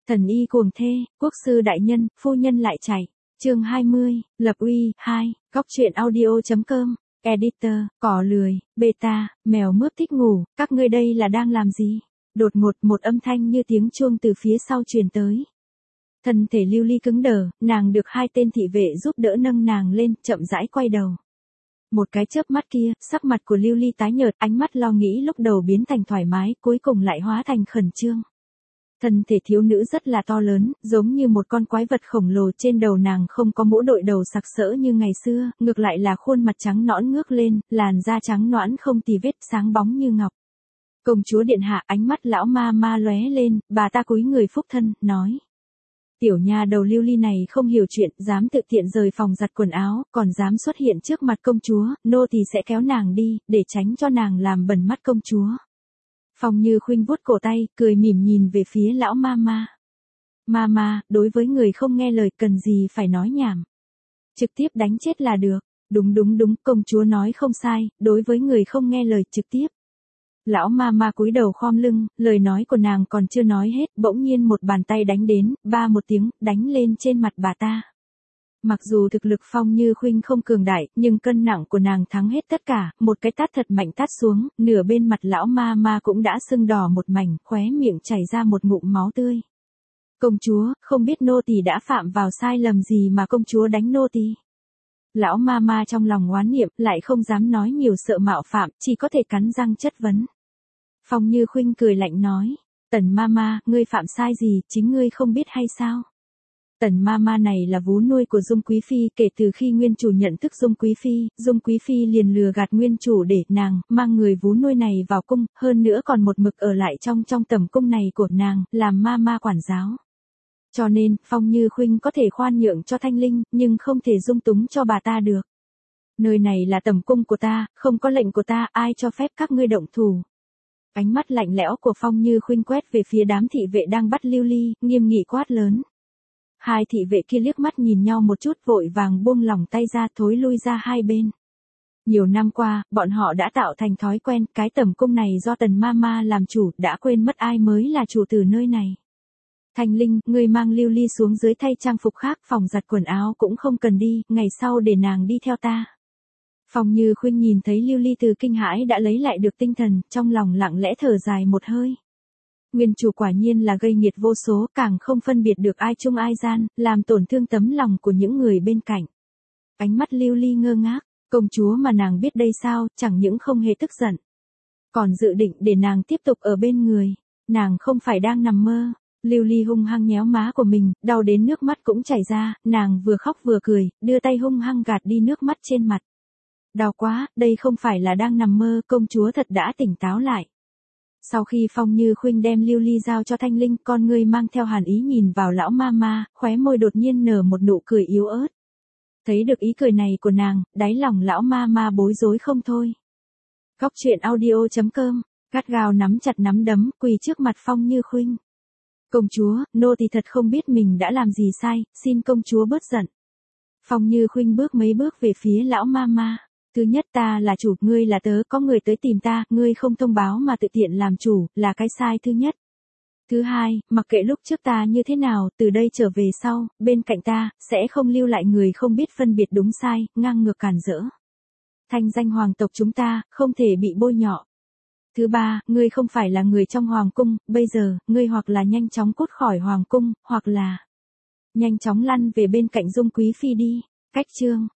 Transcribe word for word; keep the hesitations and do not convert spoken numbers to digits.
Thần y cuồng thê, quốc sư đại nhân, phu nhân lại chạy. Chương hai mươi, lập uy, hai, góc truyện audio chấm com, editor, cỏ lười, beta, mèo mướp thích ngủ, các ngươi đây là đang làm gì? Đột ngột một âm thanh như tiếng chuông từ phía sau truyền tới. Thân thể Lưu Ly cứng đờ, nàng được hai tên thị vệ giúp đỡ nâng nàng lên, chậm rãi quay đầu. Một cái chớp mắt kia, sắc mặt của Lưu Ly tái nhợt, ánh mắt lo nghĩ lúc đầu biến thành thoải mái, cuối cùng lại hóa thành khẩn trương. Thân thể thiếu nữ rất là to lớn, giống như một con quái vật khổng lồ, trên đầu nàng không có mũ đội đầu sặc sỡ như ngày xưa, ngược lại là khuôn mặt trắng nõn ngước lên, làn da trắng nõn không tì vết, sáng bóng như ngọc. Công chúa điện hạ, ánh mắt lão ma ma lóe lên, bà ta cúi người phúc thân, nói. Tiểu nha đầu Lưu Ly này không hiểu chuyện, dám tự tiện rời phòng giặt quần áo, còn dám xuất hiện trước mặt công chúa, nô tỳ sẽ kéo nàng đi, để tránh cho nàng làm bẩn mắt công chúa. Phong Như Khuynh vuốt cổ tay, cười mỉm nhìn về phía lão ma ma. Ma ma, đối với người không nghe lời cần gì phải nói nhảm. Trực tiếp đánh chết là được. Đúng đúng đúng, công chúa nói không sai, đối với người không nghe lời trực tiếp. Lão ma ma cúi đầu khom lưng, lời nói của nàng còn chưa nói hết, bỗng nhiên một bàn tay đánh đến, ba một tiếng, đánh lên trên mặt bà ta. Mặc dù thực lực Phong Như Khuynh không cường đại, nhưng cân nặng của nàng thắng hết tất cả, một cái tát thật mạnh tát xuống, nửa bên mặt lão ma ma cũng đã sưng đỏ một mảnh, khóe miệng chảy ra một ngụm máu tươi. Công chúa, không biết nô tỳ đã phạm vào sai lầm gì mà công chúa đánh nô tỳ. Lão ma ma trong lòng oán niệm, lại không dám nói nhiều sợ mạo phạm, chỉ có thể cắn răng chất vấn. Phong Như Khuynh cười lạnh nói, Tần ma ma, ngươi phạm sai gì, chính ngươi không biết hay sao? Tần ma ma này là vú nuôi của Dung Quý Phi, kể từ khi nguyên chủ nhận thức Dung Quý Phi, Dung Quý Phi liền lừa gạt nguyên chủ để nàng mang người vú nuôi này vào cung, hơn nữa còn một mực ở lại trong trong tẩm cung này của nàng, làm ma ma quản giáo. Cho nên, Phong Như Khuynh có thể khoan nhượng cho Thanh Linh, nhưng không thể dung túng cho bà ta được. Nơi này là tẩm cung của ta, không có lệnh của ta, ai cho phép các ngươi động thủ. Ánh mắt lạnh lẽo của Phong Như Khuynh quét về phía đám thị vệ đang bắt Lưu Ly, nghiêm nghị quát lớn. Hai thị vệ kia liếc mắt nhìn nhau một chút, vội vàng buông lỏng tay ra, thối lui ra hai bên. Nhiều năm qua, bọn họ đã tạo thành thói quen, cái tẩm cung này do Tần ma ma làm chủ, đã quên mất ai mới là chủ từ nơi này. Thanh Linh, ngươi mang Lưu Ly xuống dưới thay trang phục khác, phòng giặt quần áo cũng không cần đi, ngày sau để nàng đi theo ta. Phong Như Khuynh nhìn thấy Lưu Ly từ kinh hãi đã lấy lại được tinh thần, trong lòng lặng lẽ thở dài một hơi. Nguyên chủ quả nhiên là gây nghiệt vô số, càng không phân biệt được ai chung ai gian, làm tổn thương tấm lòng của những người bên cạnh. Ánh mắt Lưu Ly ngơ ngác, công chúa mà nàng biết đây sao, chẳng những không hề tức giận, còn dự định để nàng tiếp tục ở bên người, nàng không phải đang nằm mơ. Lưu Ly hung hăng nhéo má của mình, đau đến nước mắt cũng chảy ra, nàng vừa khóc vừa cười, đưa tay hung hăng gạt đi nước mắt trên mặt. Đau quá, đây không phải là đang nằm mơ, công chúa thật đã tỉnh táo lại. Sau khi Phong Như Khuynh đem Lưu Ly giao cho Thanh Linh, con ngươi mang theo hàn ý nhìn vào lão ma ma, khóe môi đột nhiên nở một nụ cười yếu ớt. Thấy được ý cười này của nàng, đáy lòng lão ma ma bối rối không thôi. Góc truyện audio chấm com, gắt gao nắm chặt nắm đấm, quỳ trước mặt Phong Như Khuynh. Công chúa, nô tỳ thật không biết mình đã làm gì sai, xin công chúa bớt giận. Phong Như Khuynh bước mấy bước về phía lão ma ma. Thứ nhất, ta là chủ, ngươi là tớ, có người tới tìm ta, ngươi không thông báo mà tự tiện làm chủ, là cái sai thứ nhất. Thứ hai, mặc kệ lúc trước ta như thế nào, từ đây trở về sau, bên cạnh ta, sẽ không lưu lại người không biết phân biệt đúng sai, ngang ngược cản rỡ. Thanh danh hoàng tộc chúng ta, không thể bị bôi nhọ. Thứ ba, ngươi không phải là người trong hoàng cung, bây giờ, ngươi hoặc là nhanh chóng cút khỏi hoàng cung, hoặc là nhanh chóng lăn về bên cạnh Dung Quý Phi đi. Cách chương.